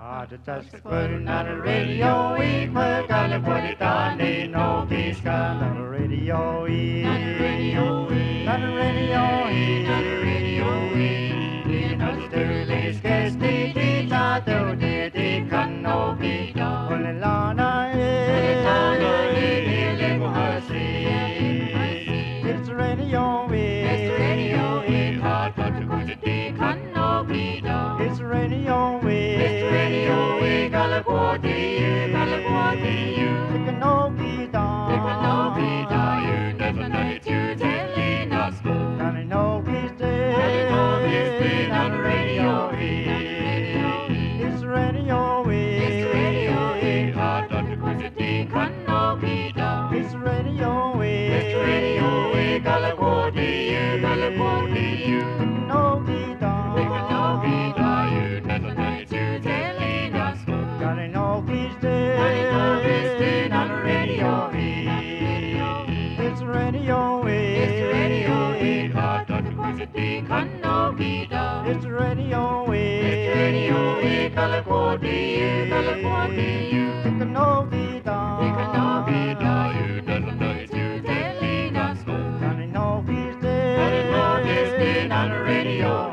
Just putting on the radio, we gotta put it on the no peace gun on the radio, on the radio, on the radio, on the radio, in the sterling case, the tato, the can no be done. Olelana, it's the radio, it's the radio, hot to go to the can no be done. It's the radio, we gotta go to you, take a no be done, you never know it, you telling us, gotta know he's dead, on the radio, it's the radio, hot to go to the can no be done. It's the radio, we gotta go to you, no be done, you never know it, you telling us, gotta know he's dead, on the radio, it's the radio, hot to go to the can no be done. It's the radio, we gotta go to you, take a no be done, you never know it, you telling us, gotta know he's dead, on the radio.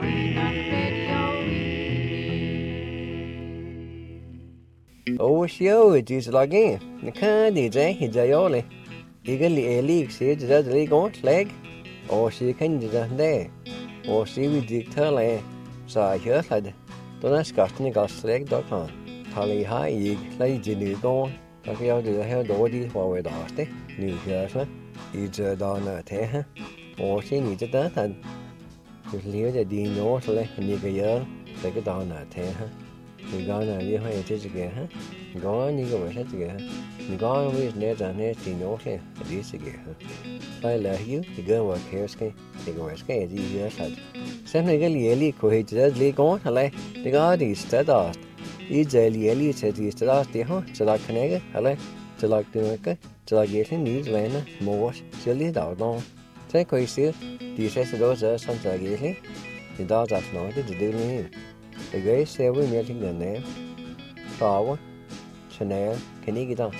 Show it is again. The candy day, he's a yoli. Eagerly a leak, see the league on leg, or she can do that day, or she will dictate. So I heard that. Don't ask us to leg.com. Tally high, ye lay Jenny gone. I feel the hair doody while we're dusty. New Jersey, it's a donor tear, or she needs that. And with Leo the Dean Northley, nigger year, take a donor tear. You're gonna leave it again, huh? Gone, you go with it again. You're gone with net and net in Northley, at least again. I love you, the girl work here, ski, the go ski, the years had. Something really could just leak on, the guard is steadfast. It's a really said he's steadfast, huh? So like Canega, so like the worker, so like getting news when more silly dog long. Take away still, the says those are something like getting. The dogs are not to do me. The guy said we're meeting the name. Flower, Chanel, Canigidon,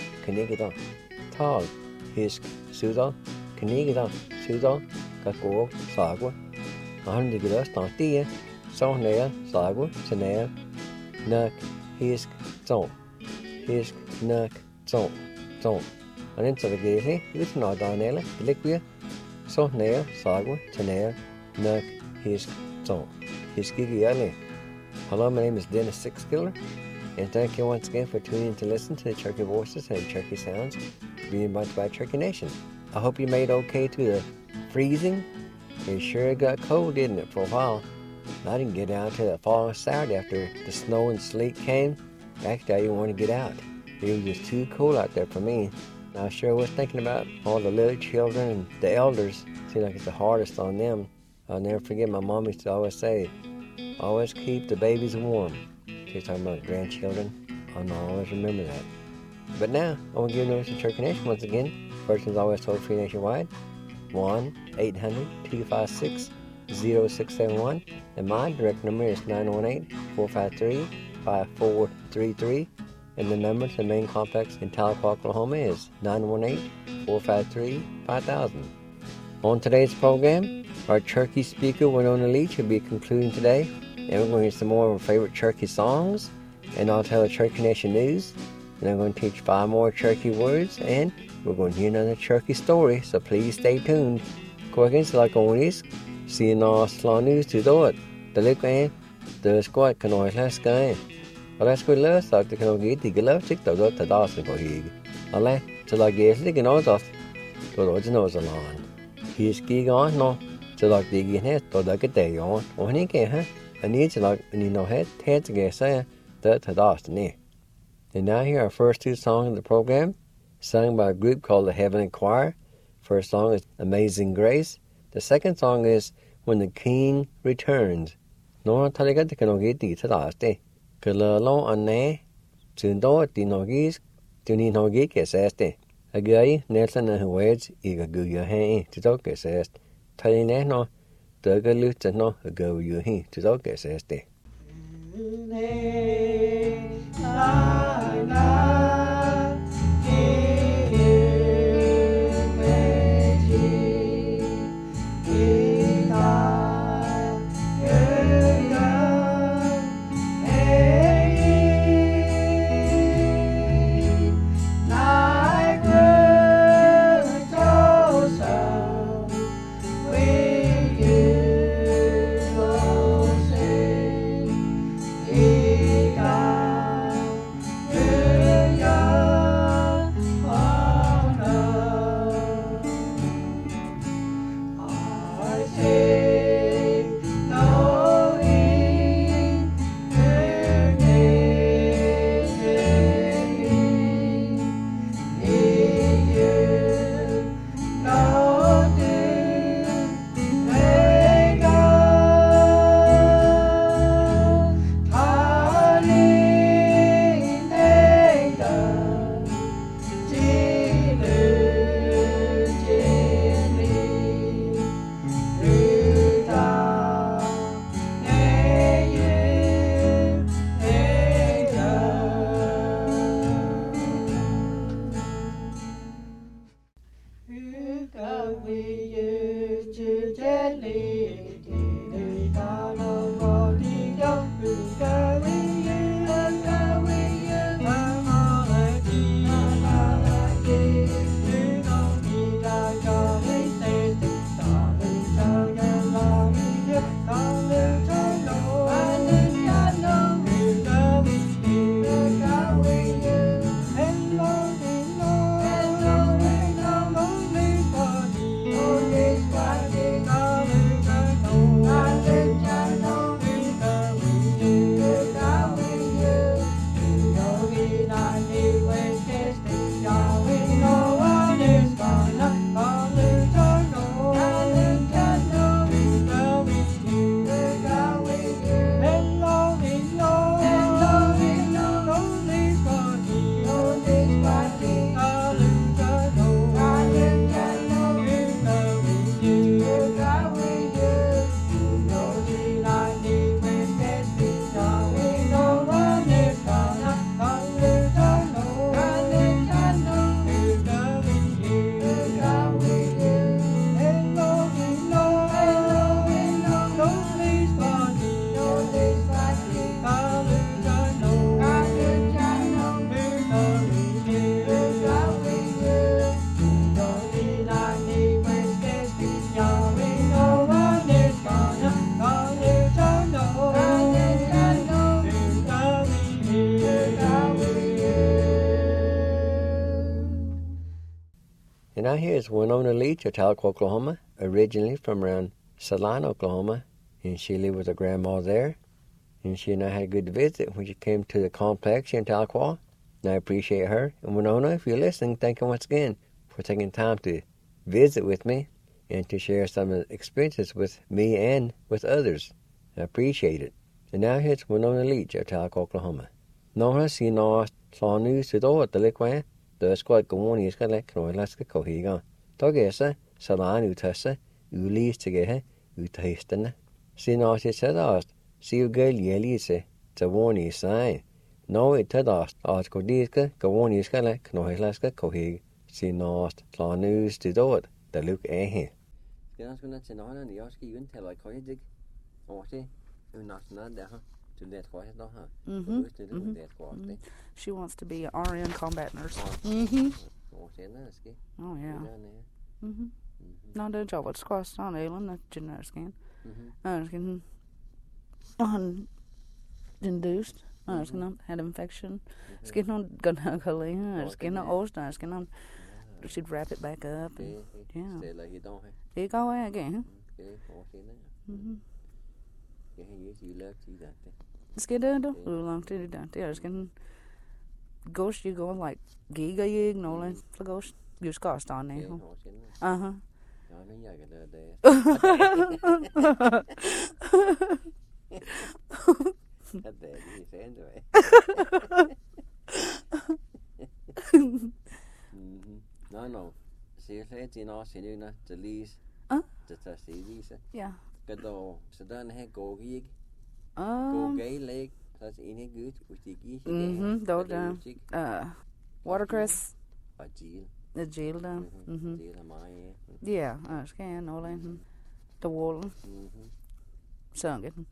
Tall, Hisk, Sudan, Canigidon, Sudan, Kakor, Sagwa. 100 glass not dear, so nail, Sagwa, Chanel, Nuck, Hisk, Zone, Hisk, Nuck, Zone. And into the gate, it's not Donella, Liquid, so nail, Sagwa, Chanel, Nuck, Hisk, Zone. Hiski. Hello, my name is Dennis Sixkiller, and thank you once again for tuning in to listen to the Cherokee Voices and Cherokee Sounds being invited by Cherokee Nation. I hope you made okay to the freezing. It sure got cold, didn't it, for a while. I didn't get out till the following Saturday after the snow and sleet came. Actually, I didn't want to get out. It was just too cold out there for me. I sure was thinking about all the little children and the elders. Seems like it's the hardest on them. I'll never forget my mom used to always say, always keep the babies warm. She's talking about grandchildren. I'll always remember that. But now, I want to give notice to Cherokee Nation once again. First one's always toll free nationwide. 1-800-256-0671. And my direct number is 918-453-5433. And the number to the main complex in Tahlequah, Oklahoma is 918-453-5000. On today's program, our Cherokee speaker, Winona Leach, will be concluding today. And we're going to get some more of our favorite Cherokee songs. And I'll tell the Cherokee Nation news. And I'm going to teach 5 more Cherokee words. And we're going to hear another Cherokee story. So please stay tuned. Quicken så like always. See no slaw news to do it. The look and the squad can always last guy. Og lad os gå løs, så det kan jo give det gælder til at gøre det der så går hige. Og lad så der giver det ikke noget af. Så der er noget så langt. He ski on no. Så der det giver her, så der kan det jo. Og han ikke her. And need to like and you know head to get say that to destiny. And now here are our first 2 songs of the program, sung by a group called the Heavenly Choir. First song is Amazing Grace. The second song is When the King Returns. No talaga te kano giti ta daste. Kalalo anne tundo dinogis tuni no gi keseste. Agay Nelson and words iga gu yo he to talk kesest. Taline no Daga luta no go you he to talk keseste. And now here's Winona Leach of Tahlequah, Oklahoma, originally from around Salina, Oklahoma, and she lived with her grandma there. And she and I had a good visit when she came to the complex here in Tahlequah. And I appreciate her. And Winona, if you're listening, thank you once again for taking time to visit with me and to share some of the experiences with me and with others. I appreciate it. And now here's Winona Leach of Tahlequah, Oklahoma. Nora si no slanu sido Tahlequah, the squad go on is got like Croylaska Cohiga. Togesa, Salan Utasa, Ulis together, Utahistana. Si no si said see you girl yelise, it's a warning sign. No, it had asked, Godiska, go on is got like Croylaska Cohig, si no slanu sido the look eh. Skin going to know and the Yoski, you can tell like Cohidig, or say, you're not there, huh? She wants to be an RN combat nurse. Oh yeah. No, det jobbet ska stanna eller generiken. Skin induced. Skin had infection. Skin on gonna go skin ost. Skin she'd wrap it back up. And, yeah. It go away again. Skal det då? Hur långt är det där? Jag ska ghost you going like giga you know like for ghost you ska stanna ner. Ja, men jag gör det. Det är ju sen då. No. Se det i några scener till Lise. Det tar sig Lise. Ja. Då så den här går gig. Gå gay leg that's in a good with the geese. Those watercress. A deal. The jail down. Deal am I. Yeah, I can all in the wall. Sung it.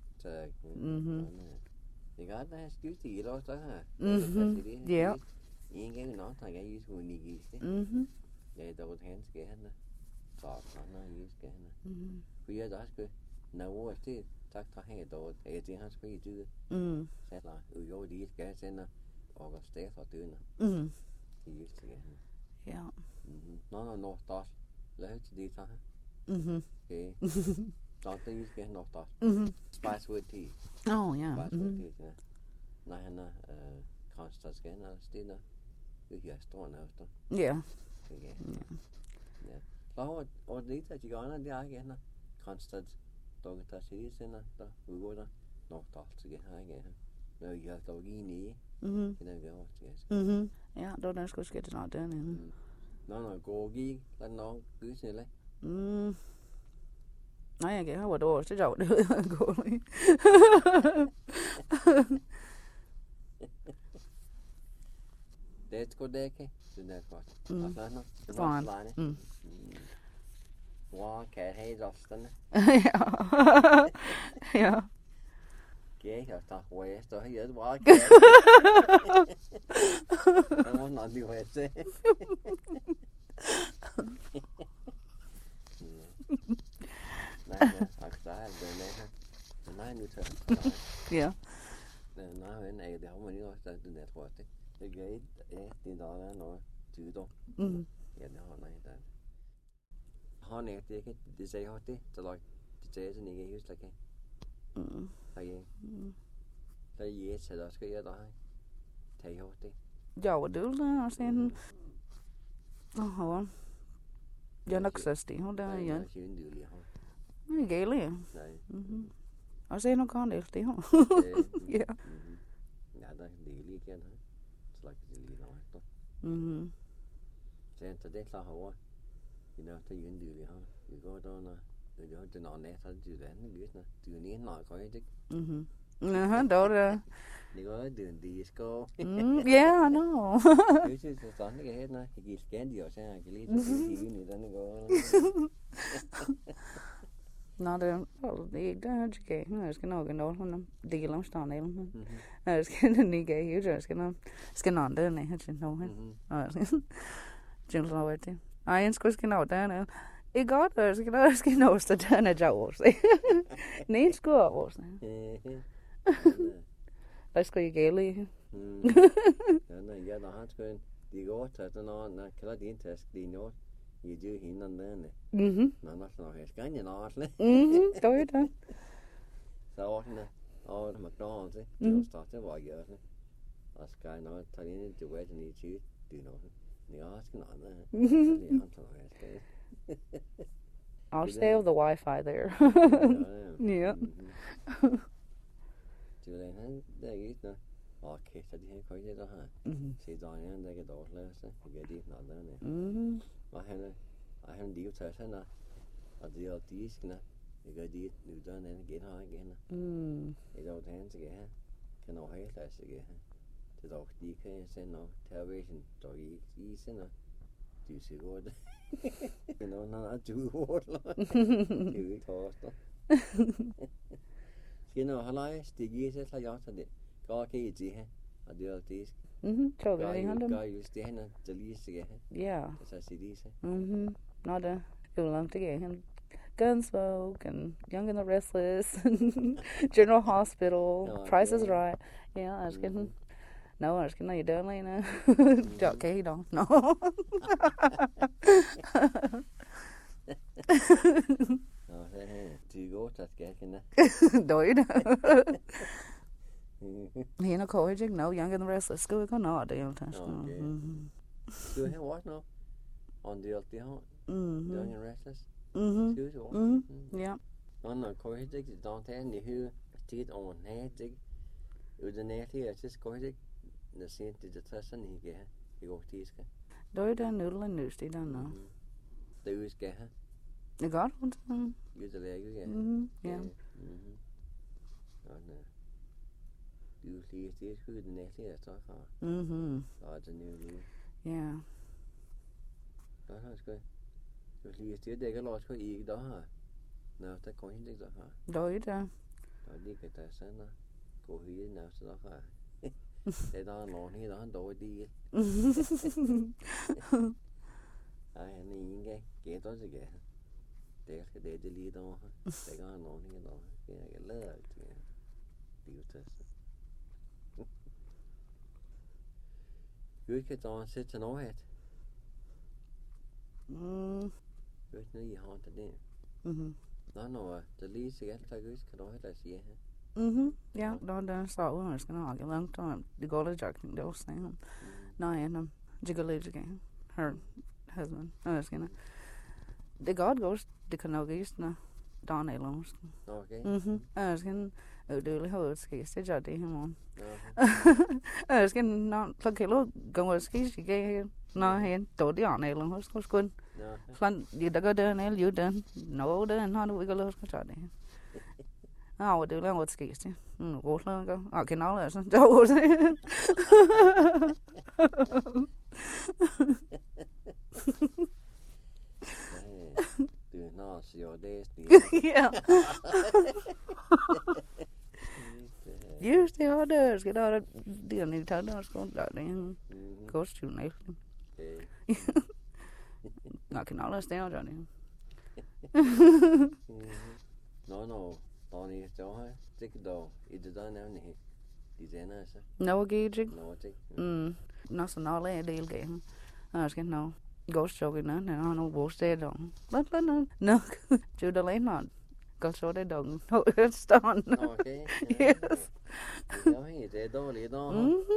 Thì có đó chú chị đó đó hả? Yeah. Yên cái nó thằng cái use when you use it. Vậy đâu hands cái nó. Talk nó use cái nó. Bây giờ đó nó wo chứ chắc thằng hay đồ cái gì hắn phải chứ. Sẽ là vô đi cái sẽ nó August đấy phải tư nó. Thì use cái. Yeah. Nó tao lấy chứ đi sao? Okay. Don't they use cái nó tao. Spicewood tea. Oh yeah. Spicewood tea. Này nó Constance cái nó still cái gì store nào đó. Yeah. Yeah. Đó ở đây thì chỉ có nó đi cái nó Constance đó cái ta sẽ xem nó đó vừa đó nó tao cái hai cái. Nó giờ tao ghi nhỉ. Cái này cái gì. Yeah, don't ask us get it not done. Nó cô ghi là nó cứ thế lấy. Nói cái how đồ sẽ giàu được cô. That's good day cái. That's what. Nó. Fine. Wow, cái hay rất là. Yeah. Cái hiểu ta quay rồi hay rất wow. Nó nói đi quay chứ. Yeah. Nó bên này thì không phải nói từ từ network đấy. Cái thì đó là nó chữ đâu. Cái đó này ta. Họ này thì cái design họ thì cho lại design thì cái use like cái. Hay. Cái gì sẽ đó cái đó hay. Thấy họ thì. Giàu được là xem. Hả? Giờ nó sẽ tí không đâu vậy. Nó ghê liền. Ở xe nó con để tí không? Yeah. Nhà đó đi lý kia thôi. It's like the lý nói tốt. Sen tới sao hậu thì nó thấy những điều gì không? Thì có đó nó từ đó từ nó nè thôi từ đấy nó biết nè từ ní nói có cái chứ. Đâu ra. Đi có đường đi disco. Yeah, I know. Chứ chứ toán cái hết nó thì scan điều xem cái lý thì người ta nó có. Nó det det där tycker jag ska någon då honom delar stan eller jag ska ni ge ju jag ska någon där nej jag inte know han jag lovar det jag ska nå där I got jag ska nå så där när jag var så nej ska vara så jag ska ju geli Nej jag då har ska det går så nå när klar det inte det nå you do hinnan där nej. Nó nó cái nhà nó đấy. Tôi đó. Sao nè. McDonald's ấy. Nó start cái vài giờ đấy. Sky nó thay nên từ quay thì chứ từ nó. Nó cái nó nữa. I'll stay with the Wi-Fi there. Yeah. Chứ đây hắn đây ít nữa. Okay, så det kan ju då ha. Se då igen det går lösa. Det är det något där. Vad händer? Jag har en del så här att det är diskna. Det är det nu då när det har igen. Det är då hands igen. Kan nog helt läsa igen. Det då de kan se nå television då i sen du ser vad det. Men nå när du hör då. Du tar då. Ska nog hålla stiga sig så jag så det. Går kan ju det här. Att det är disk. Tror jag han då. Just det här det lyser igen. Yeah. Så ser det sig. Not a love to get him Gunsmoke and Young and the Restless General Hospital Price is Right. Yeah, I was getting no, I was getting you done Lena. Okay, don't no. Du går så ska jag kunna. Dåligt. He no coaching, no Young and the Restless. Ska vi gå nå det helt här. Du har varit nå on the alltid har. Young and Restless. Yeah. Nå coaching det don't have ni hur tid on här det. Utan det är just coaching. Det ser inte det så sen ni går. Det går tiska. Då är det noodle and news det då. Det ska ha. Det går inte. Ju det lägger ja. Du lige det skud den næste så fra. Og det nye lige. Yeah. Der har sgu. Du lige det ikke lort sgu ikke der har. Nå, der går ikke der fra. Døj der. Og lige kan der sende. Gå hele næste der fra. Det der er lort her, der er en dårlig deal. Ej, han er en gang. Gæt også ikke. Det skal det lige der. Det gør han lort her der. Det er ikke lavet alt det. Det er jo du kan da sætte til noget. Du ikke noget i hånd til det. Nå, det lige så alt der kan du heller sige her. Ja, der så ud, jeg skal nok langt om. Det går lidt jogging, det også sagde han. Nå, ja, det går lidt igen. Her husband. Jeg skal nok. Det godt går, det kan nok ikke sådan. Dan eller Okay. Jeg skal udødeligt have et skis, det gør det her morgen. Jeg skal nok klokke gå og skis i gang. Nå, hen, då det an eller hos skun. Sådan, der går den eller jo den. Nå, den har du ikke lov at gøre det. Ja, det er jo et skis det. Rosler går. Og kan aldrig altså. Det var det. Du når siger det. Ja. Just det, har det. Skal der det er nyt tag der skon der det. Kostyme næsten. Nå, kan aldrig stå der det. Nå, Donnie, så har det dog i det der nævne her. De der altså. Nå, gæt. Nå, det. Nå, så nå lad det game. Jeg skal nå. Ghost jogging nå, han har bosted dog. Nå, du der lane not. Godt så det dog. Nå, stånd. Okay. Yes. Ja, det er dårligt då.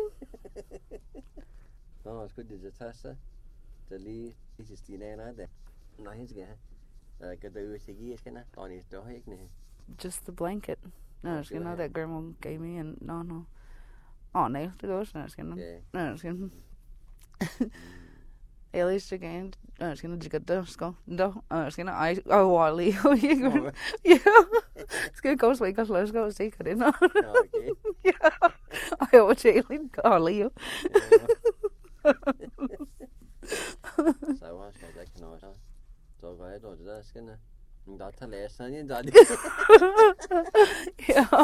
Nå, skulle det tage det lige i Stine eller det. Nå, hende skal have. Kan du sige ikke skal have? Donnie, det har ikke noget. Just the blanket. No, it's gonna that grandma gave me and no. Oh, no, the ghost. No, it's gonna. No, it's gonna. At least again, it's gonna get the skull. No, it's gonna. Wally. Yeah. It's gonna go so let's go see it in. Okay. Yeah. I will chailing Carly. Så var det ikke noget så. Så var det der skal na. Men der tager læseren ind der. Ja.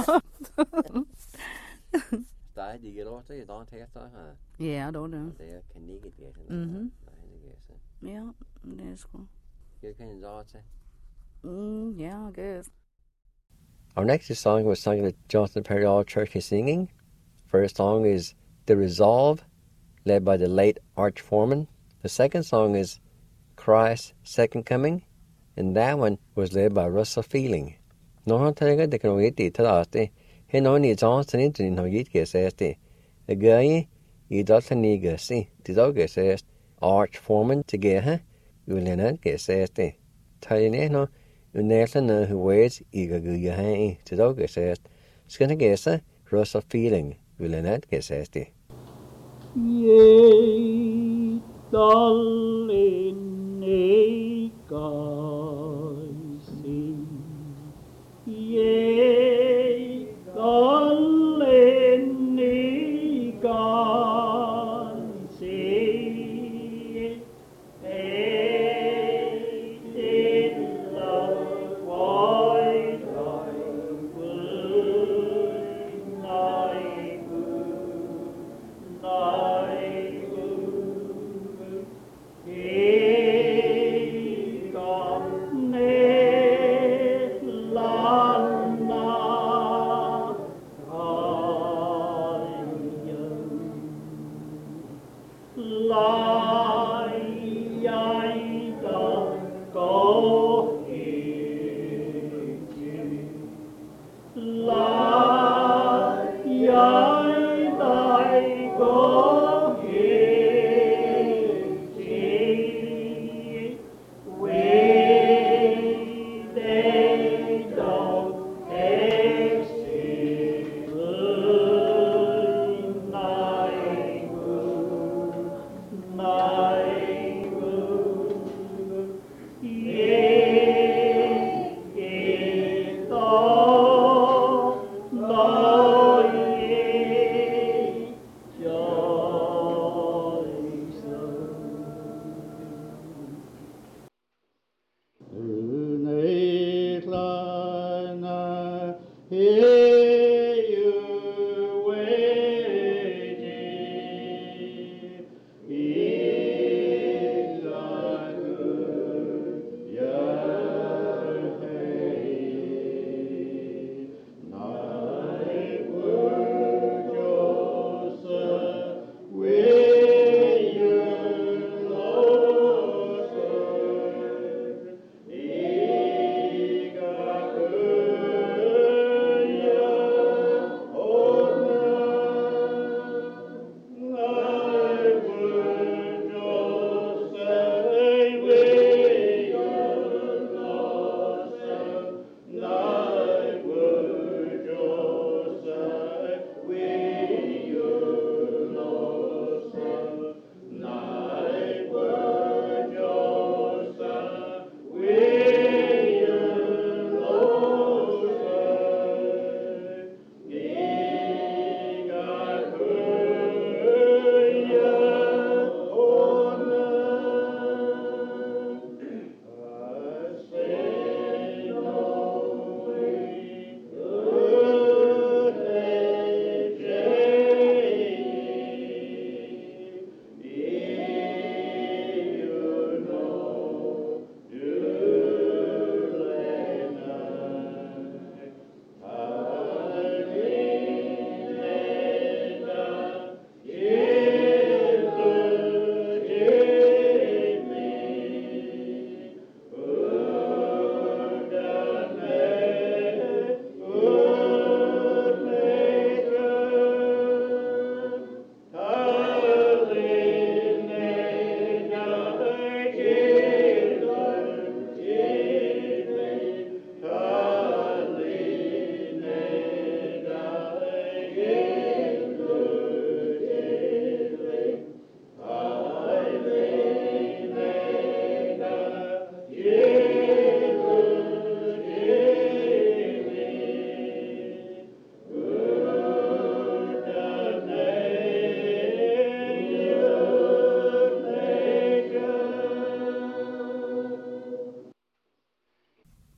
Der er de lov til at tage efter her. Ja, det er. Det kan ikke det. Ja, det er sgu. Jeg kan så til. Yeah, I guess. Our next song was sung at Johnson Perry All Church is singing. First song is The Resolve, led by the late Arch Foreman. The second song is Christ's Second Coming, and that one was led by Russell Feeling. Når han tager det kan ikke det til det. Han er i Johnson ikke når ikke kan sige det. Det gør I dårlig ikke se. Det dog kan sige Arch Foreman til her. Vil han kan sige det. Tager det når næsten højt ikke gør han til dog kan sige. Skal han sige Russell Feeling vil han kan sige det. Ye darling Ye darling la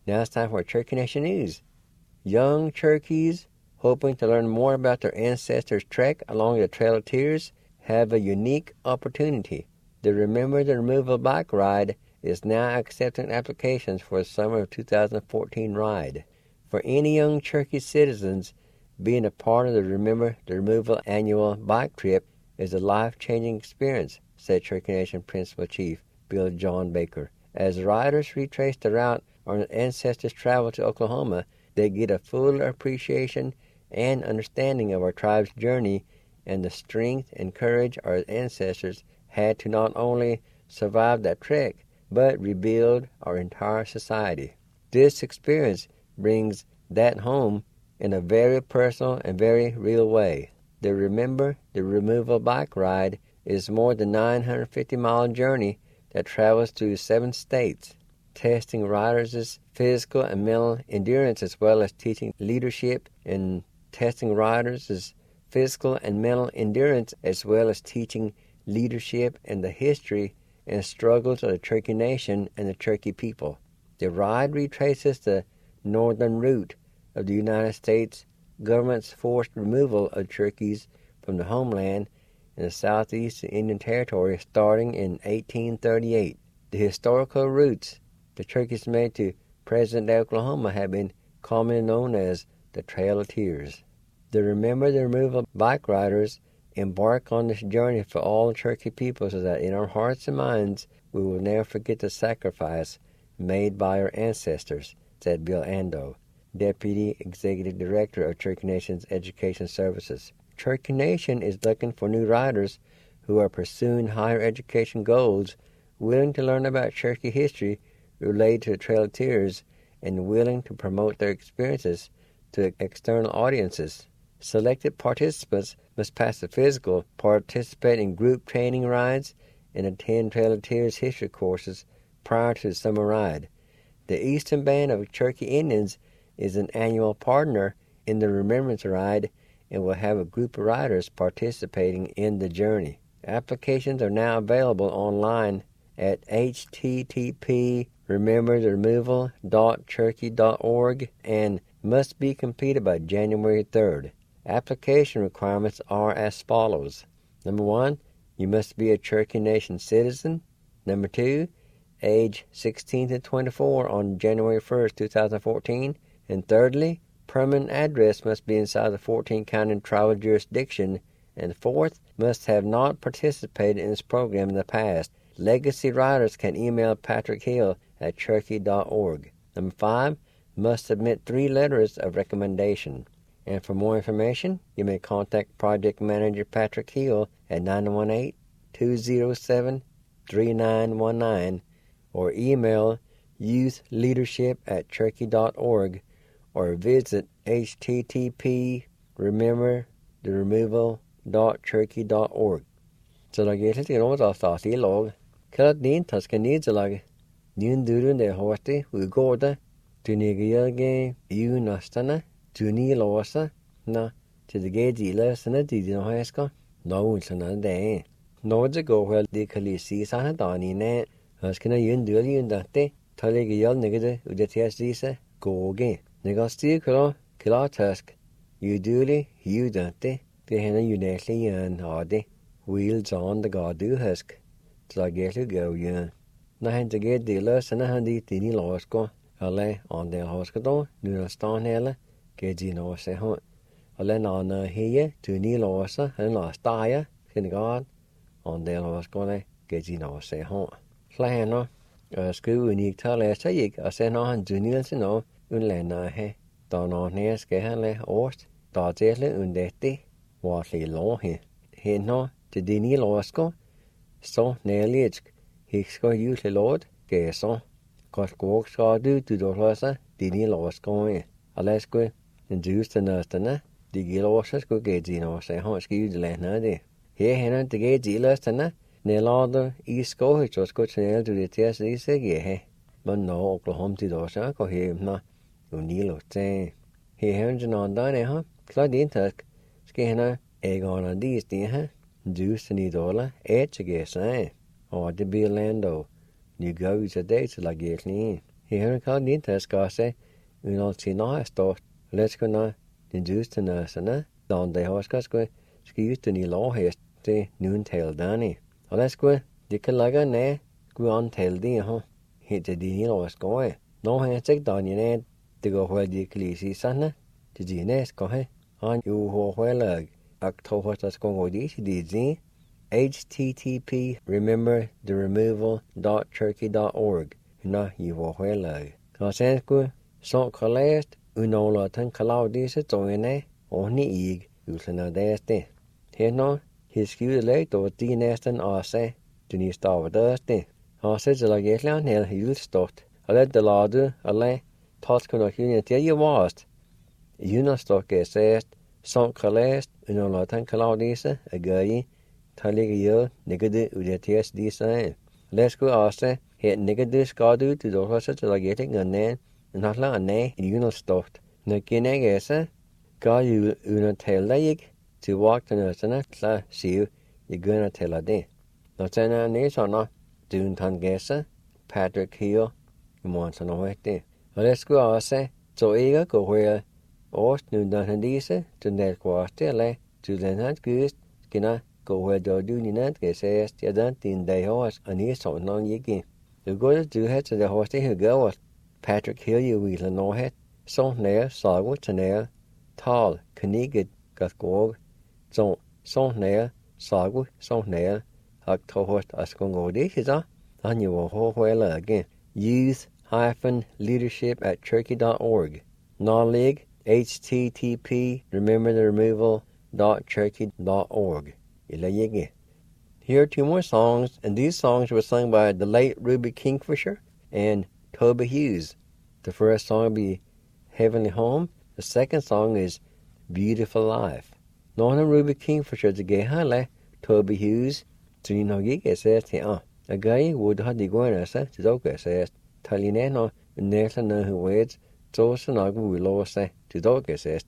Now it's time for Cherokee Nation News. Young Cherokees hoping to learn more about their ancestors' trek along the Trail of Tears have a unique opportunity. The Remember the Removal bike ride is now accepting applications for the summer of 2014 ride. For any young Cherokee citizens, being a part of the Remember the Removal annual bike trip is a life-changing experience, said Cherokee Nation Principal Chief Bill John Baker. As riders retrace the route on ancestors' travel to Oklahoma, they get a fuller appreciation and understanding of our tribe's journey and the strength and courage our ancestors had to not only survive that trek, but rebuild our entire society. This experience brings that home in a very personal and very real way. The Remember the Removal bike ride is more than 950-mile journey that travels through 7 states, testing riders' physical and mental endurance as well as teaching leadership and testing riders' physical and mental endurance as well as teaching leadership and the history and struggles of the Cherokee Nation and the Cherokee people. The ride retraces the northern route of the United States government's forced removal of Cherokees from the homeland in the southeast Indian Territory starting in 1838. The historical routes the Cherokees made to present-day Oklahoma have been commonly known as the Trail of Tears. The Remember the Removal bike riders embark on this journey for all Cherokee people so that in our hearts and minds we will never forget the sacrifice made by our ancestors, said Bill Ando, Deputy Executive Director of Cherokee Nation's Education Services. Cherokee Nation is looking for new riders who are pursuing higher education goals, willing to learn about Cherokee history related to the Trail of Tears, and willing to promote their experiences to external audiences. Selected participants must pass the physical, participate in group training rides, and attend Trail of Tears history courses prior to the summer ride. The Eastern Band of Cherokee Indians is an annual partner in the Remembrance Ride and will have a group of riders participating in the journey. Applications are now available online at http://remembertheremoval.cherokee.org and must be completed by January 3rd. Application requirements are as follows. Number 1, you must be a Cherokee Nation citizen. Number 2, age 16 to 24 on January 1st, 2014. And thirdly, permanent address must be inside the 14-county tribal jurisdiction. And fourth, must have not participated in this program in the past. Legacy riders can email Patrick Hill at cherokee.org. Number 5, must submit 3 letters of recommendation. And for more information, you may contact Project Manager Patrick Hill at 918-207-3919 or email youthleadership@cherokee.org or visit http://remembertheremoval.cherokee.org. Så da gjelder det noe av statlige lov. Hva din taske nidselag? Din durun det hårte ugårde. Du nigejelge nastane. Du ni låsa. Na, til det gede løsene de din høyska. Nå unsene det. Nå det går vel de kalisi sana danine. Høskene yun dette. Talige jel nigede udetiasdise. Gåge. Negastig klar task. Uduli dette. Det henne unæslig jern hade. Wheels on the gadu husk. Så gæslu go jern. Når han til gede de løsene han de dini låsko. Alle on det høske då. Nu stan hele. Gede nå se hon. Alle når heye tu ni låsa. Han la staja. Kan god. On det høske det. Gede nå se hon. Slano. Sku unik tal så gick och sen har han dunilse nå unläna he. Då når ner ska han le åst. Då det undette. Vad li lå he. He nå til dini låsko. Så nærligsk. Hiksko jule låd. Gæså. Godt gå skal du dårløse dini låsko he. Alle sku en duste nøstene. De gilåse sku gædi nå så han skal udlæna det. Her henne det gædi løstene. Nelado i skohet og skotnel du det til sig sige he. Men nå Oklahoma til dårsa går hemna. Unilo te. Her hende nå dane ha. Klart indtask. Skal hende egona dis de ha. $1,000 et til gæsa. Og det bliver lando. Ni går ud til det til lagirkning. Here I call the Tascase, Unaltina start. Let's go now. The juice to Nursana, down the Hoskasque, skis to the law haste, noon tail Danny. Let's go. The Kalaga ne, go on tail the hit the deal was going. No hand take down your net to go where the Ecclesi sana. The Gines go he. On you who well October that's going to go this. HTTP remember the removal.turkey.org. Na you will well. Kasenku, so collect, unola tan calaudis at oine, only eg, usana deste. Here no, his skewed late or the nestan arse, to ni starve dusty. Arse la getlan hell you'll stot. I let the larder, a lay, Toscan of union tell you was. Unastock says, so collect, unola tan calaudis, a guy. Talig nigger udetes design. Let's go arse, hit nigger scadu to the horse to like getting a nan, and not la nay, unal stopped. Nakineg essa, got you una tail leg to walk the nursana, cla see you gonna tell a day. Not saying a nays or not, doon tan gessa, Patrick Hill, once on a wet day. Let's go arse, so eager go where, or noon done disa, to net quarter lay, to then had goose, skinner. Go where the doing that says the other in the horse and he's so non yiki. The good do head to the horse who go Patrick Hill you will know head. So near, saw to near, tall, knigget, got go. So near, saw, so near, October as go this is a, and you will hold well again. Youth-leadership at turkey.org. Non-league, HTTP, remember the removal.turkey.org. Here are two more songs, and these songs were sung by the late Ruby Kingfisher and Toby Hughes. The first song will be Heavenly Home. The second song is Beautiful Life. Nona Ruby Kingfisher the gay hale, Toby Hughes, to you know gig says a guy would have the going as to doga says, Talineno, and Nathan know who waits, so Sanagu will all say to doga says.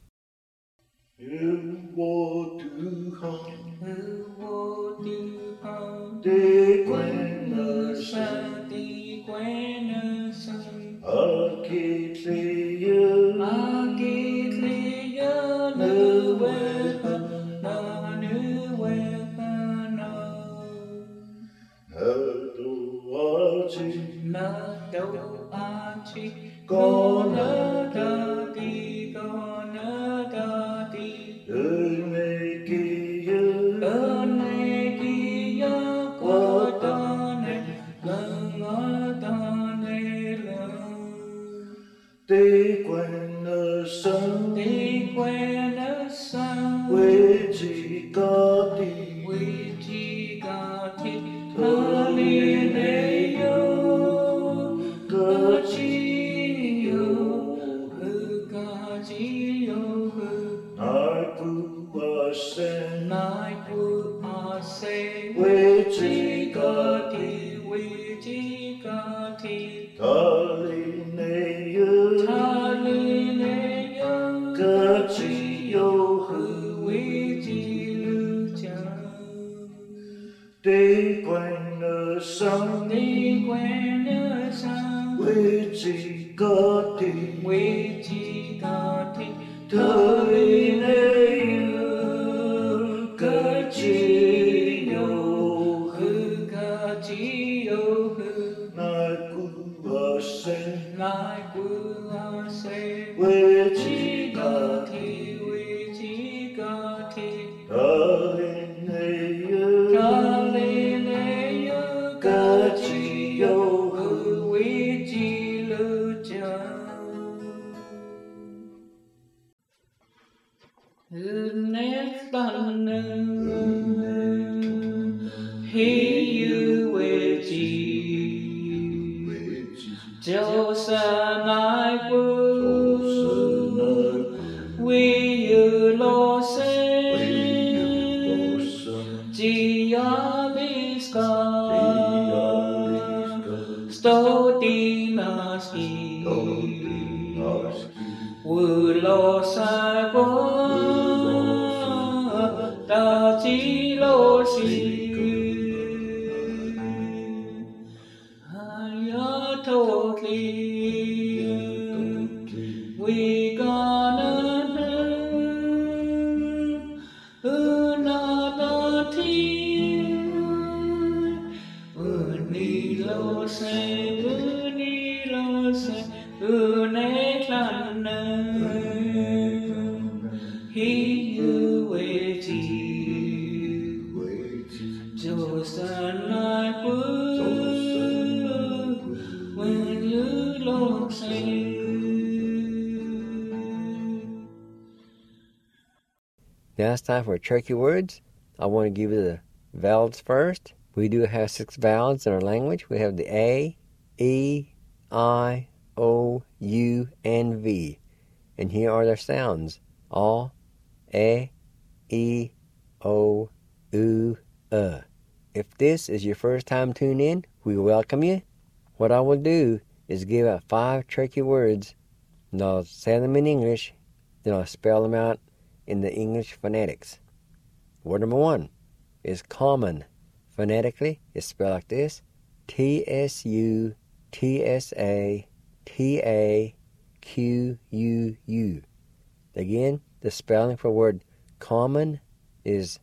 Đi quên nơi xa, Akitliya, nữ quê na nữ quê na đâu achi có na ta ti ơn này kia qua ta này ngã ta này đi quên ở sân quê chỉ có đi thơ li này yêu cơ chi yêu hư ca chi yêu hư nai pu a se quê chỉ có đi thơ li này yêu cơ chi yêu hư đi quanh ở sông quê chỉ có đi thơ li này yêu cơ chi yêu hư nai pu a se quê chỉ có đi thơ li này yêu cơ chi yêu hư Châu sa nai pu we you lo se Gia biska sto dinaski wu lo sa po ta chi lo si totally Just like wood when you look sad. Now it's time for tricky words. I want to give you the vowels first. We do have 6 vowels in our language. We have the A, E, I, O, U, and V. And here are their sounds. A, E, O, U, If this is your first time tuning in, we welcome you. What I will do is give out 5 tricky words, and I'll say them in English, then I'll spell them out in the English phonetics. Word number 1 is common. Phonetically, it's spelled like this: T-S-U-T-S-A-T-A-Q-U-U. Again, the spelling for word common is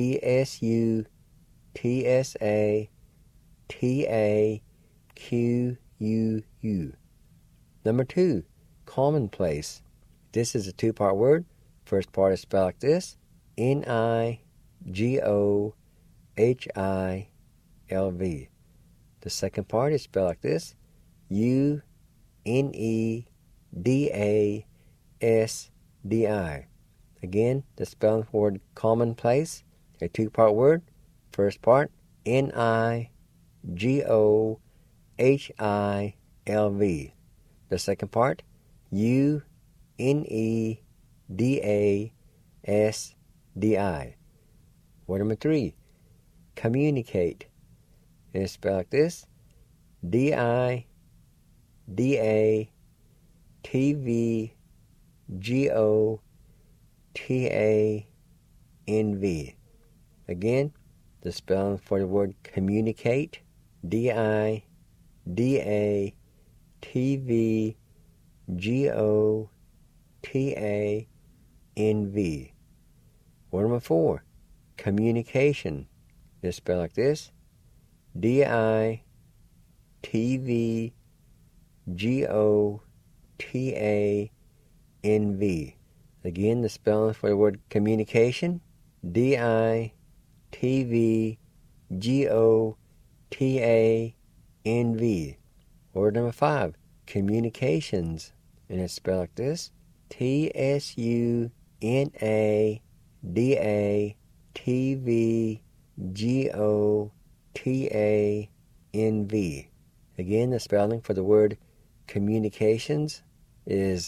T-S-U-T-S-A-T-A-Q-U-U. Number 2, commonplace. This is a 2-part word. First part is spelled like this: N-I-G-O-H-I-L-V. The second part is spelled like this: U-N-E-D-A-S-D-I. Again, the spelling for word commonplace, a 2-part word. First part, N-I-G-O-H-I-L-V. The second part, U-N-E-D-A-S-D-I. Word number 3, communicate. And it's spelled like this: D-I-D-A-T-V-G-O-T-A-N-V. Again, the spelling for the word communicate: D-I-D-A-T-V-G-O-T-A-N-V. Word number 4, communication. It's spelled like this: D-I-T-V-G-O-T-A-N-V. Again, the spelling for the word communication: D-I-T-V-G-O-T-A-N-V. Word number 5, communications. And it's spelled like this: T-S-U-N-A-D-A-T-V-G-O-T-A-N-V. Again, the spelling for the word communications is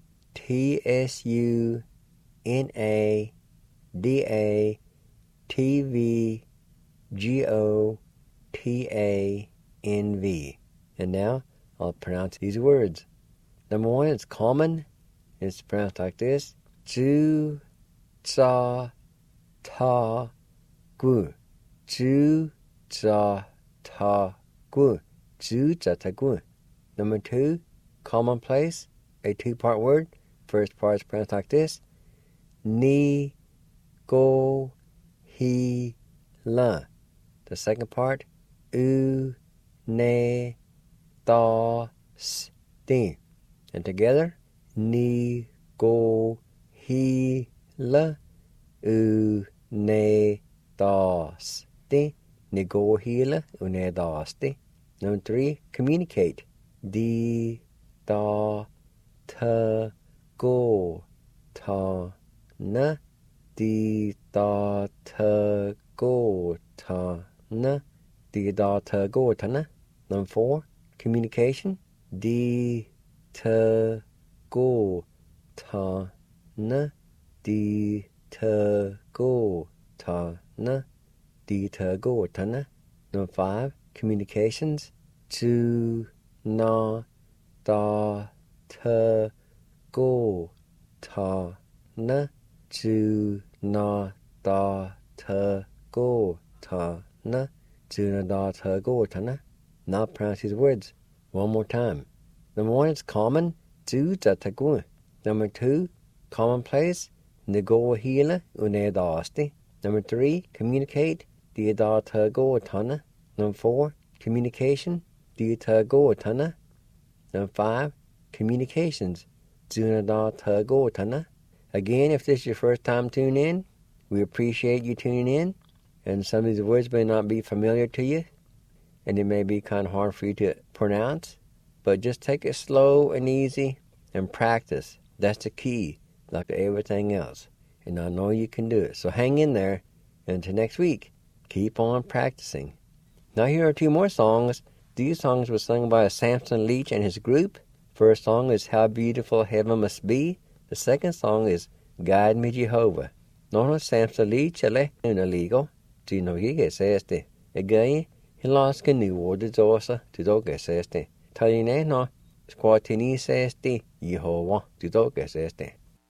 T-S-U-N-A-D-A-T-V-G-O-T-A-N-V. And now I'll pronounce these words. Number 1 is common. It's pronounced like this: Ju, za, ta, gu. Ju, za, ta, gu. Ju, za, ta, gu. Number 2, commonplace, a 2-part word. First part is pronounced like this: Ni, go, he, la. The second part: U, ne, da, sti. And together: Ni, go, he, la, u, ne, da, sti. Ni, go, he, la, u, ne, da, sti. Number 3, communicate: Di, da, ta, go, ta, na. Di, da, ta, go, ta, na. Di, da, ta, go, ta, na. Number 4, communication: Di, ta, go, ta, na. Di, ta, go, ta, na. Di, ta, go, ta, na. Number 5, communications: Ju, na, da, ta, go, ta, na. Ju, na, da, ta, go, ta, na. Ju, na, da, ta, go, ta, na. Now pronounce these words one more time. Number 1 is common: Ju, za, ta, gu. Number 2, commonplace: Ni, go, he, la, u, ne, da, sti. Number 3, communicate: Di, da, ta, go, ta, na. Number 4, communication: di ta go tana. Number 5, communications. Zuna da ta go tana. Again, if this is your first time tuning in, we appreciate you tuning in. And some of these words may not be familiar to you, and it may be kind of hard for you to pronounce. But just take it slow and easy and practice. That's the key, like everything else. And I know you can do it. So hang in there. And until next week, keep on practicing. Now here are 2 more songs. These songs were sung by Samson Leach and his group. First song is How Beautiful Heaven Must Be. The second song is Guide Me Jehovah. No Samson Leach ele illegal. Do you know he gets este? Again, he lost a new word also to do get este. Tell you no, squatini este Jehovah to do get este.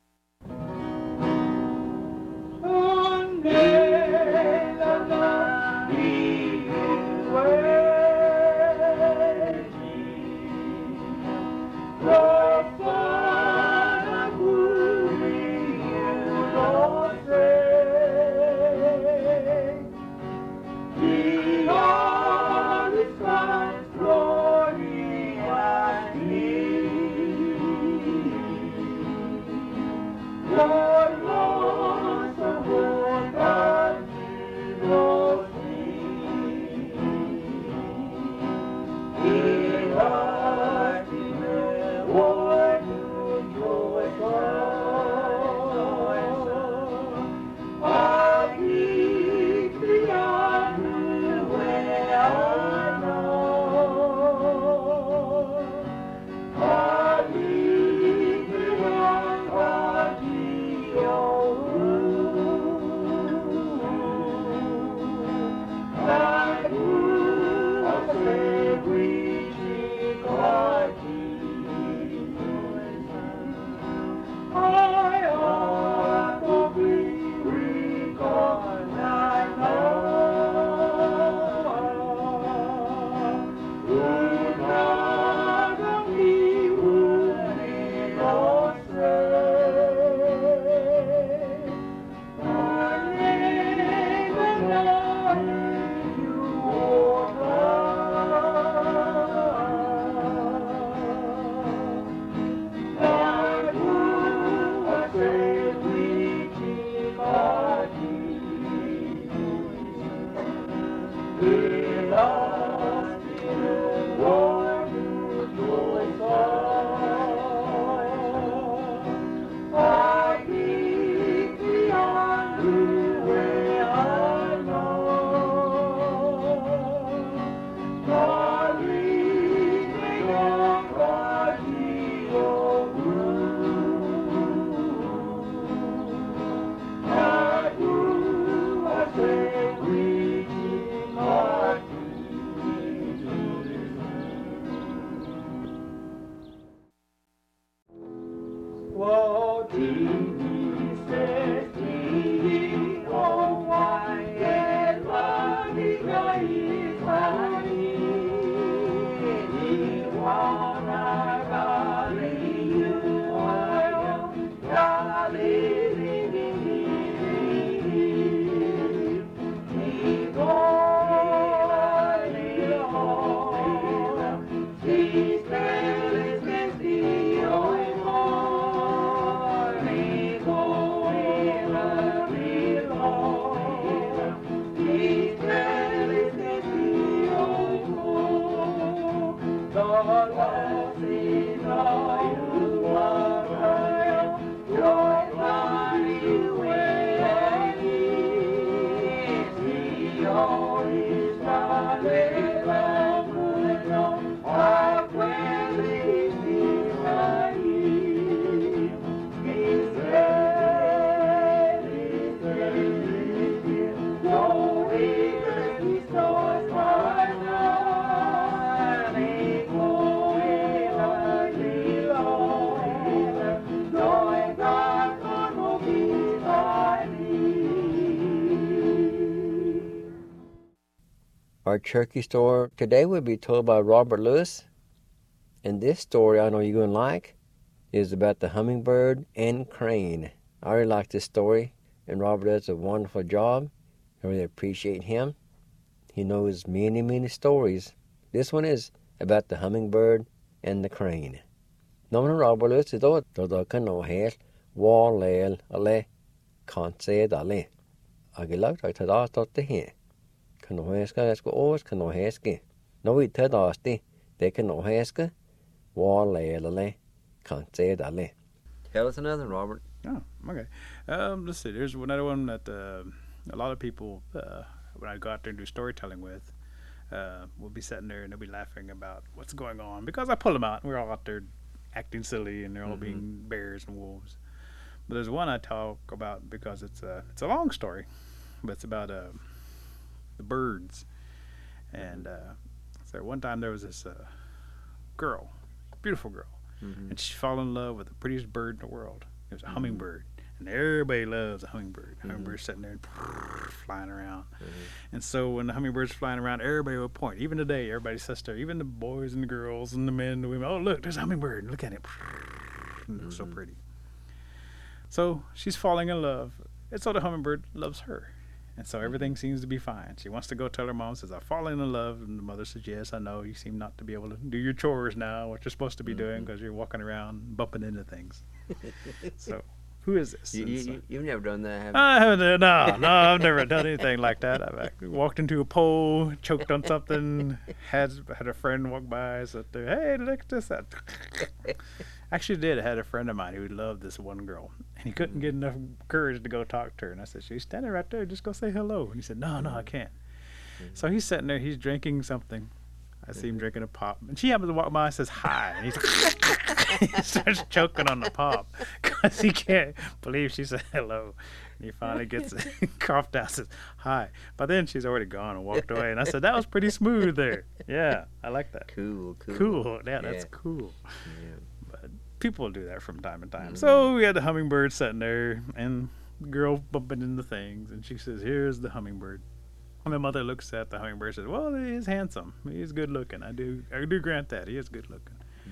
Our turkey story today will be told by Robert Lewis. And this story, I know you're going to like, is about the hummingbird and crane. I really like this story, and Robert does a wonderful job. I really appreciate him. He knows many, many stories. This one is about the hummingbird and the crane. No one robber is it out, though can no hail, wall ale, a lay, can't say it a lay. I get out, I had asked out the hair. Can no haska, let's go always can no haski. No, we had asked they can no haska, wall ale, a lay, can't say it a lay. Tell us another, Robert. Oh, okay. Let's see. There's another one that a lot of people, when I go out there and do storytelling with, will be sitting there and they'll be laughing about what's going on because I pull them out and we're all out there acting silly and they're all being bears and wolves. But there's one I talk about because it's a long story, but it's about the birds. And so one time there was this girl, beautiful girl, and she fell in love with the prettiest bird in the world. It was a hummingbird. And everybody loves a hummingbird. Hummingbird's sitting there flying around. And so when the hummingbird's flying around, everybody will point. Even today, everybody says to her, even the boys and the girls and the men and the women, oh, look, there's a hummingbird. Look at it. And it's so pretty. So she's falling in love. And so the hummingbird loves her. And so everything seems to be fine. She wants to go tell her mom, says, I've fallen in love. And the mother says, yes, I know. You seem not to be able to do your chores now, what you're supposed to be doing because you're walking around bumping into things. So who is this? You've never done that, have you? I haven't. No, I've never done anything like that. I've actually walked into a pole, choked on something, had a friend walk by, said, hey, look at this. Actually did. I had a friend of mine who loved this one girl, and he couldn't get enough courage to go talk to her. And I said, she's standing right there. Just go say hello. And he said, no, I can't. So he's sitting there. He's drinking something. I see him drinking a pop. And she happens to walk by and says, hi. And he starts choking on the pop because he can't believe she said hello. And he finally gets coughed out and says, hi. But then she's already gone and walked away. And I said, that was pretty smooth there. Yeah, I like that. Cool. Yeah, that's cool. Yeah. But people do that from time to time. So we had the hummingbird sitting there and the girl bumping into things. And she says, here's the hummingbird. And my mother looks at the hummingbird and says, well, he is handsome. He is good looking. I do grant that. He is good looking.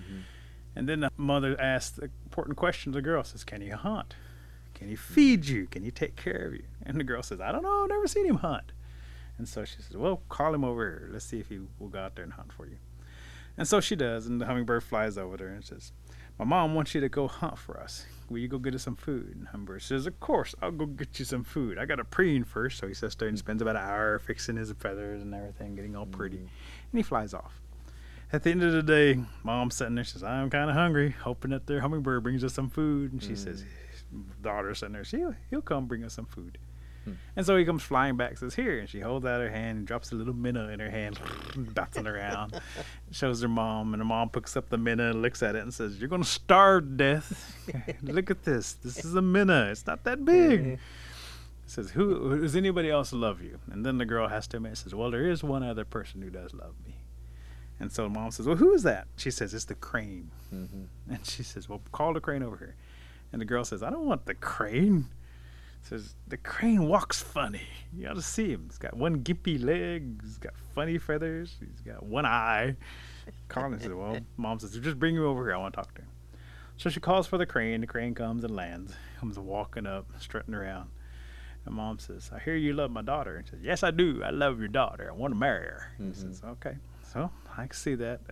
And then the mother asks the important question to the girl, says, can he hunt? Can he feed you? Can he take care of you? And the girl says, I don't know. I've never seen him hunt. And so she says, well, call him over here. Let's see if he will go out there and hunt for you. And so she does. And the hummingbird flies over there and says, my mom wants you to go hunt for us. Will you go get us some food? And hummingbird says, of course, I'll go get you some food. I got to preen first. So he sits there and spends about an hour fixing his feathers and everything, getting all pretty. And he flies off. At the end of the day, mom's sitting there, she says, I'm kind of hungry, hoping that their hummingbird brings us some food. And she says, daughter's sitting there, he'll come bring us some food. And so he comes flying back, says, here. And she holds out her hand and drops a little minnow in her hand, bouncing around. Shows her mom, and her mom picks up the minnow and looks at it and says, you're going to starve to death. Look at this. This is a minnow. It's not that big. Says, who does anybody else love you? And then the girl has to admit, says, well, there is one other person who does love me. And so mom says, well, who is that? She says, it's the crane. And she says, well, call the crane over here. And the girl says, I don't want the crane. Says, the crane walks funny. You ought to see him. He's got one gimpy leg. He's got funny feathers. He's got one eye. Colin says, well, mom says, just bring him over here. I want to talk to him. So she calls for the crane. The crane comes and lands. Comes walking up, strutting around. And mom says, I hear you love my daughter. And she says, yes, I do. I love your daughter. I want to marry her. He says, okay. So I can see that.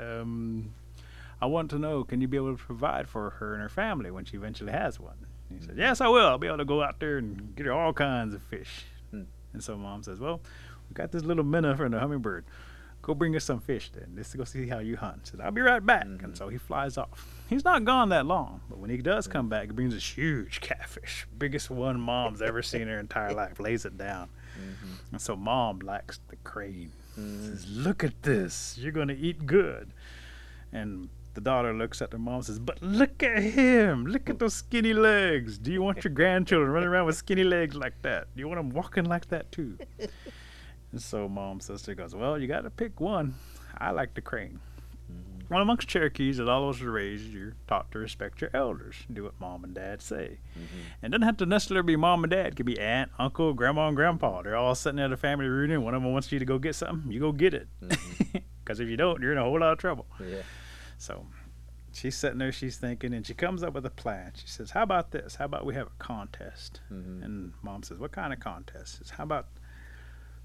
I want to know, can you be able to provide for her and her family when she eventually has one? And he said, yes, I will. I'll be able to go out there and get her all kinds of fish. And so mom says, well, we got this little minnow from the hummingbird. Go bring us some fish then. Let's go see how you hunt. He said, I'll be right back. And so he flies off. He's not gone that long, but when he does come back, he brings this huge catfish, biggest one mom's ever seen in her entire life, lays it down. And so mom likes the crane. Says, look at this. You're going to eat good. And the daughter looks at the mom and says, but look at him. Look at those skinny legs. Do you want your grandchildren running around with skinny legs like that? Do you want them walking like that too? And so mom's sister goes, well, you got to pick one. I like the crane. Well, amongst Cherokees, as all those are raised, you're taught to respect your elders. Do what mom and dad say. And it doesn't have to necessarily be mom and dad. It could be aunt, uncle, grandma, and grandpa. They're all sitting at a family reunion. One of them wants you to go get something. You go get it. Because if you don't, you're in a whole lot of trouble. So she's sitting there, she's thinking, and she comes up with a plan. She says, how about this? How about we have a contest? And mom says, what kind of contest? She says, how about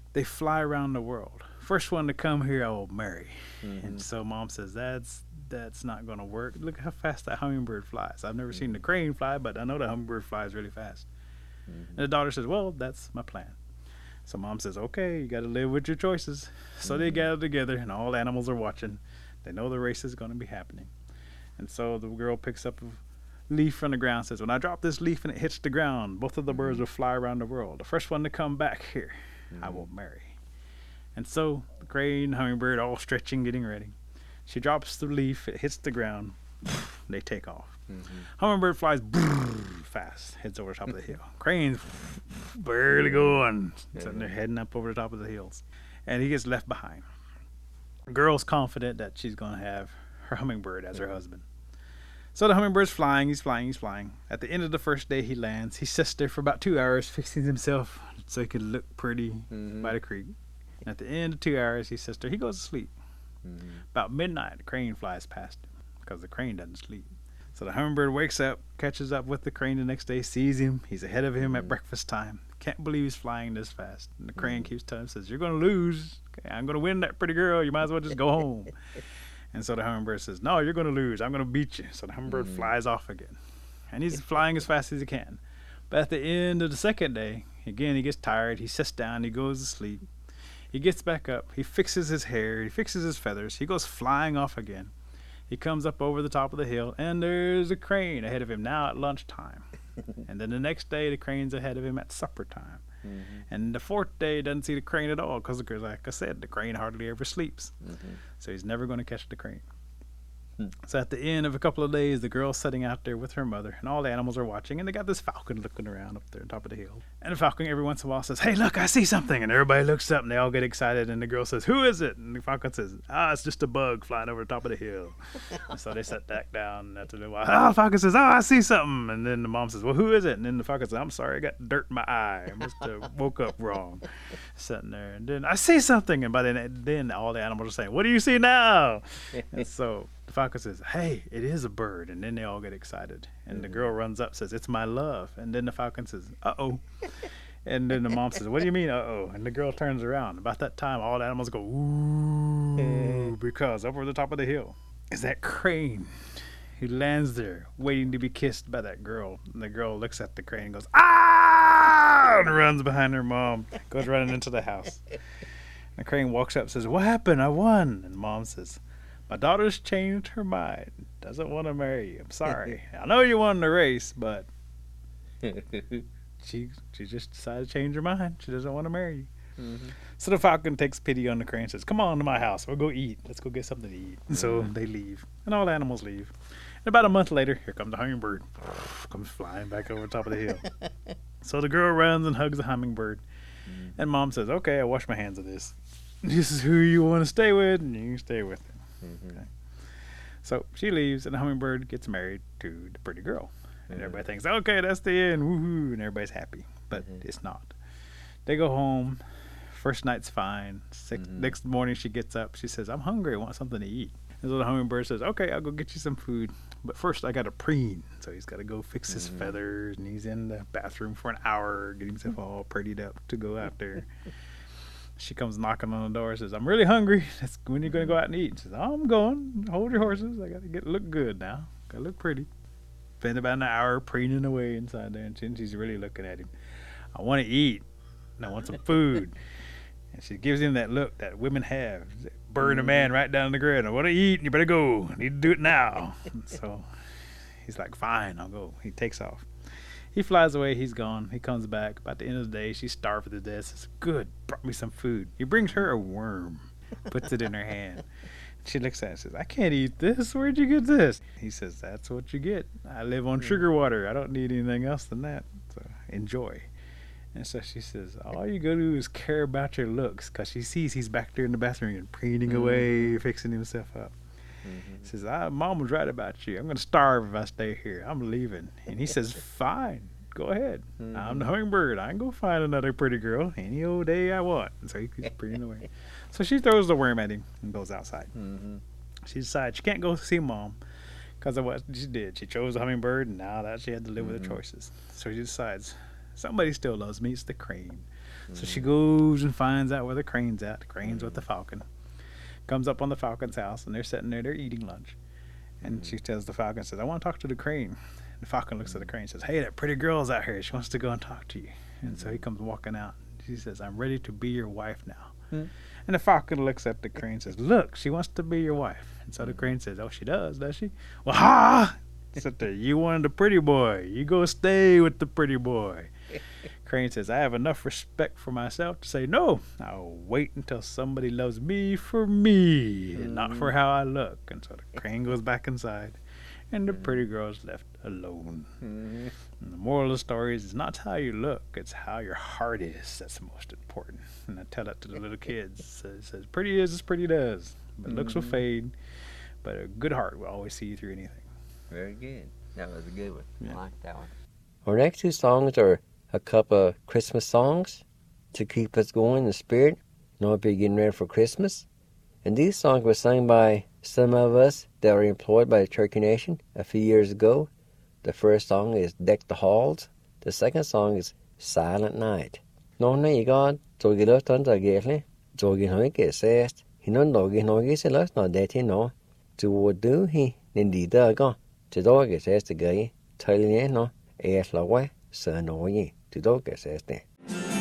They fly around the world. First one to come here, I will marry. And so mom says, that's not going to work. Look how fast that hummingbird flies. I've never seen the crane fly, but I know the hummingbird flies really fast. And the daughter says, well, that's my plan. So mom says, okay, you got to live with your choices. So they gather together, and all animals are watching. They know the race is going to be happening. And so the girl picks up a leaf from the ground, says, when I drop this leaf and it hits the ground, both of the birds will fly around the world. The first one to come back here, I will marry. And so the crane, hummingbird, all stretching, getting ready. She drops the leaf, it hits the ground, they take off. Hummingbird flies fast, heads over the top of the hill. Crane's barely going, so they're heading up over the top of the hills. And he gets left behind. The girl's confident that she's going to have her hummingbird as her husband. So the hummingbird's flying, he's flying. At the end of the first day he lands. He sits there for about 2 hours, fixing himself so he could look pretty by the creek. And at the end of 2 hours, he sits there, he goes to sleep. About midnight, the crane flies past him because the crane doesn't sleep. So the hummingbird wakes up, catches up with the crane the next day, sees him. He's ahead of him at breakfast time. Can't believe he's flying this fast. And the crane keeps telling him, says, you're going to lose. Okay, I'm going to win that pretty girl. You might as well just go home. And so the hummingbird says, no, you're going to lose. I'm going to beat you. So the hummingbird flies off again. And he's flying as fast as he can. But at the end of the second day, again, he gets tired. He sits down. He goes to sleep. He gets back up. He fixes his hair. He fixes his feathers. He goes flying off again. He comes up over the top of the hill, and there's a crane ahead of him now at lunchtime. And then the next day, the crane's ahead of him at supper time. And the fourth day, he doesn't see the crane at all because, like I said, the crane hardly ever sleeps. So he's never going to catch the crane. So at the end of a couple of days, the girl's sitting out there with her mother, and all the animals are watching, and they got this falcon looking around up there on top of the hill. And the falcon every once in a while says, hey, look, I see something. And everybody looks up, and they all get excited, and the girl says, who is it? And the falcon says, it's just a bug flying over the top of the hill. And so they sat back down, and after a little while, the falcon says, I see something. And then the mom says, well, who is it? And then the falcon says, I'm sorry, I got dirt in my eye. I must have woke up wrong. Sitting there, and then I see something. And by then all the animals are saying, what do you see now? And so the falcon says, hey, it is a bird. And then they all get excited. And the girl runs up, says, it's my love. And then the falcon says, uh-oh. And then the mom says, what do you mean, uh-oh? And the girl turns around. About that time, all the animals go, ooh, because up over the top of the hill is that crane. He lands there, waiting to be kissed by that girl. And the girl looks at the crane and goes, ah! And runs behind her mom, goes running into the house. And the crane walks up and says, what happened? I won. And mom says, my daughter's changed her mind. Doesn't want to marry you. I'm sorry. I know you won the race, but she just decided to change her mind. She doesn't want to marry you. So the falcon takes pity on the crane and says, come on to my house. We'll go eat. Let's go get something to eat. And so they leave. And all the animals leave. And about a month later, here comes the hummingbird. Comes flying back over the top of the hill. So the girl runs and hugs the hummingbird. And mom says, okay, I wash my hands of this. This is who you want to stay with, and you can stay with him. Okay. So she leaves, and the hummingbird gets married to the pretty girl. And everybody thinks, okay, that's the end, woohoo, and everybody's happy. But it's not. They go home. First night's fine. Next morning she gets up. She says, I'm hungry. I want something to eat. And so the hummingbird says, okay, I'll go get you some food. But first I got to preen. So he's got to go fix his feathers. And he's in the bathroom for an hour, getting himself all prettied up to go out there. She comes knocking on the door and says, I'm really hungry. That's when you're going to go out and eat. She says, oh, I'm going. Hold your horses. I got to look good now. Got to look pretty. Spend about an hour preening away inside there. And she's really looking at him. I want to eat. And I want some food. And she gives him that look that women have. Burn a man right down the grid. I want to eat. You better go. I need to do it now. And so he's like, fine, I'll go. He takes off. He flies away. He's gone. He comes back. About the end of the day, she's starved to death. Says, good. Brought me some food. He brings her a worm. Puts it in her hand. She looks at it and says, I can't eat this. Where'd you get this? He says, that's what you get. I live on sugar water. I don't need anything else than that. So enjoy. And so she says, all you go do is care about your looks, because she sees he's back there in the bathroom and preening away, fixing himself up. He says, Mom was right about you. I'm going to starve if I stay here. I'm leaving. And he says, fine, go ahead. I'm the hummingbird. I can go find another pretty girl any old day I want. And so he keeps preening away. So she throws the worm at him and goes outside. She decides she can't go see Mom because of what she did. She chose the hummingbird, and now that she had to live with her choices. So she decides, somebody still loves me. It's the crane. So she goes and finds out where the crane's at. The crane's with the falcon. Comes up on the falcon's house, and they're sitting there. They're eating lunch. And she tells the falcon, says, I want to talk to the crane. The falcon looks at the crane and says, hey, that pretty girl's out here. She wants to go and talk to you. And so he comes walking out. She says, I'm ready to be your wife now. And the falcon looks at the crane and says, look, she wants to be your wife. And so the crane says, oh, she does she? Well, ha! Sit there. You wanted the pretty boy. You go stay with the pretty boy. Crane says, I have enough respect for myself to say, no, I'll wait until somebody loves me for me and not for how I look. And so the crane goes back inside, and the pretty girl's left alone. And the moral of the story is, it's not how you look, it's how your heart is that's the most important. And I tell that to the little kids. It says, pretty is as pretty does, but looks will fade, but a good heart will always see you through anything. Very good. That was a good one. Yeah. I like that one. Our next two songs are a couple of Christmas songs to keep us going in the spirit. Know we're getting ready for Christmas. And these songs were sung by some of us that were employed by the Cherokee Nation a few years ago. The first song is Deck the Halls. The second song is Silent Night. Nå når God tog løst under gæsle, tog han ikke sæst. Hinon dog han ikke løst når det til nå. To do he nindi daga. Til dog er sæst gøy. Tøjlen nå er slået så nøje. Til dog er sæst det.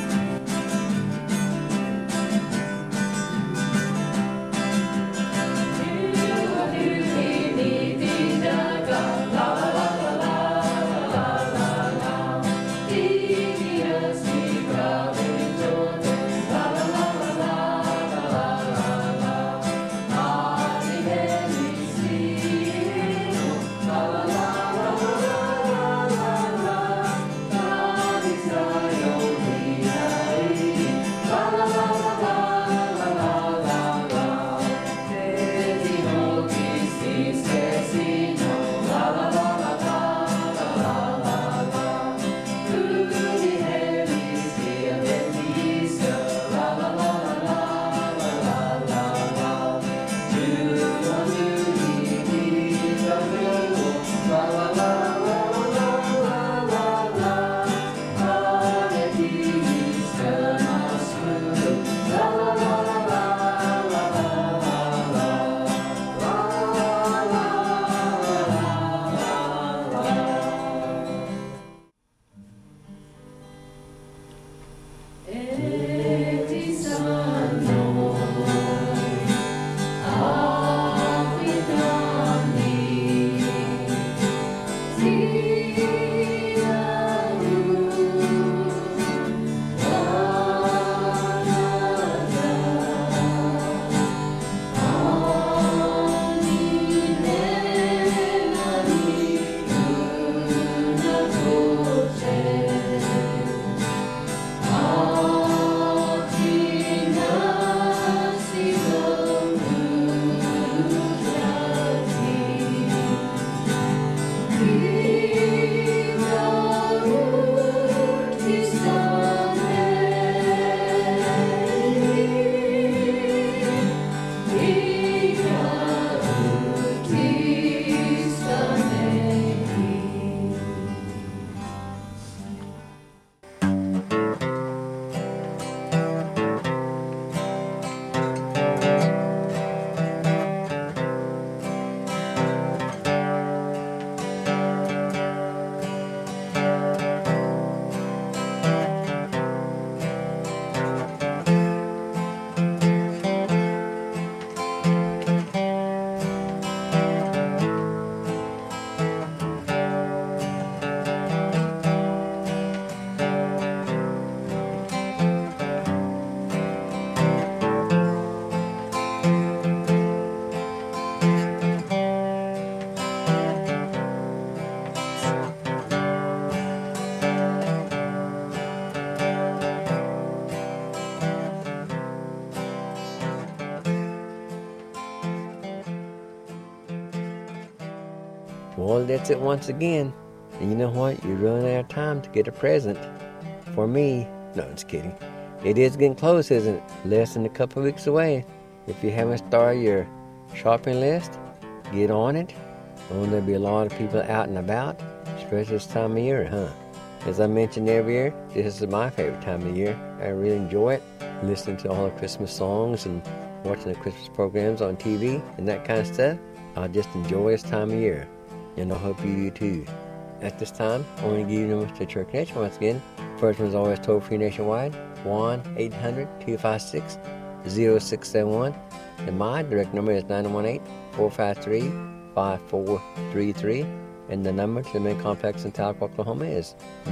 Well, that's it once again. And you know what? You're running out of time to get a present. For me, no, I'm just kidding. It is getting close, isn't it? Less than a couple of weeks away. If you haven't started your shopping list, get on it. Oh, there'll be a lot of people out and about, especially this time of year, huh? As I mentioned every year, this is my favorite time of the year. I really enjoy it, listening to all the Christmas songs and watching the Christmas programs on TV and that kind of stuff. I just enjoy this time of year, and I hope you do too. At this time, I want to give you numbers to Church Connection once again. First one is always toll-free nationwide, 1-800-256-0671. And my direct number is 918-453-5433. And the number to the main complex in Talc, Oklahoma is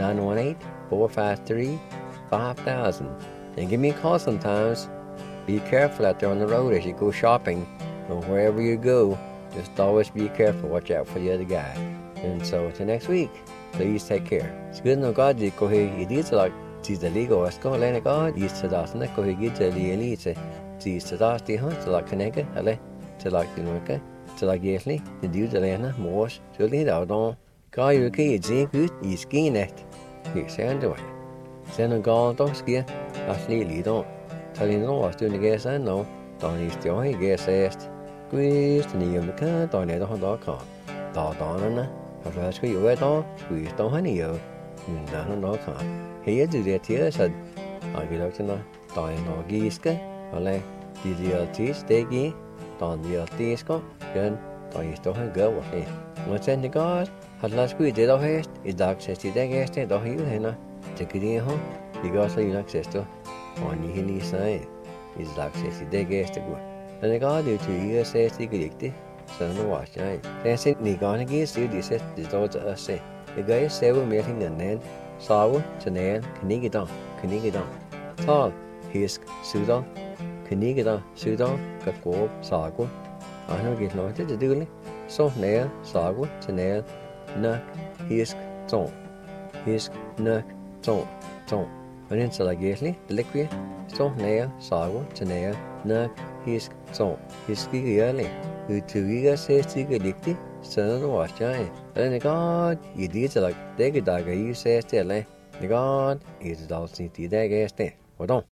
918-453-5000. And give me a call sometimes. Be careful out there on the road as you go shopping or wherever you go. Just always be careful. Watch out for the other guy. And so until next week, please take care. It's good to know God. You go here. It is like she's the legal. Let's go. Let God. You to das. Ne go here. Get to the elite. She's to das. The hunt to like connect. Ale to like the worker. To like yearly. The do the lena. Mors. To lead out on. God, you can see good. You skin it. You say enjoy. Send a God. Don't scare. That's nearly don't. Tell you know what's doing the gas. I know. Don't you still he gas asked. Quiz to the car. Don't need a .com. Don. Và sử dụng cái đó, vì tôi thấy nhiều, mình đã nói cả. Hiện giờ thì thế là, ở cái đó cho nó, tại nó ghi cái, hoặc là đi tí cái gì, toàn đi tí cái, nên tại tôi thấy gỡ một cái. Mà trên thì có, hoặc là sử dụng đó hết, thì đặc sẽ chỉ cái cái đó hiểu thế nào, chỉ cái gì không, thì có sử dụng access to, còn như hình sai, thì đặc sẽ chỉ cái cái đó. Nên có điều chỉ sẽ chỉ cái gì so no watch right. Then sit ni gone again see this is the doors say. The guy seven meeting and then saw to nan Knigidon. Tall his Sudan. Knigidon Sudan got go sago. I know get no to do it. So nail sago to nail knock his zone. His knock zone. And then so like the liquid. So nail sago to nail knock his zone. His early. Utugiga says to get dicty, son of the watch eye. And the God, you did like, they get dagger, you say, still, the God is also the dagger, stay. Or don't.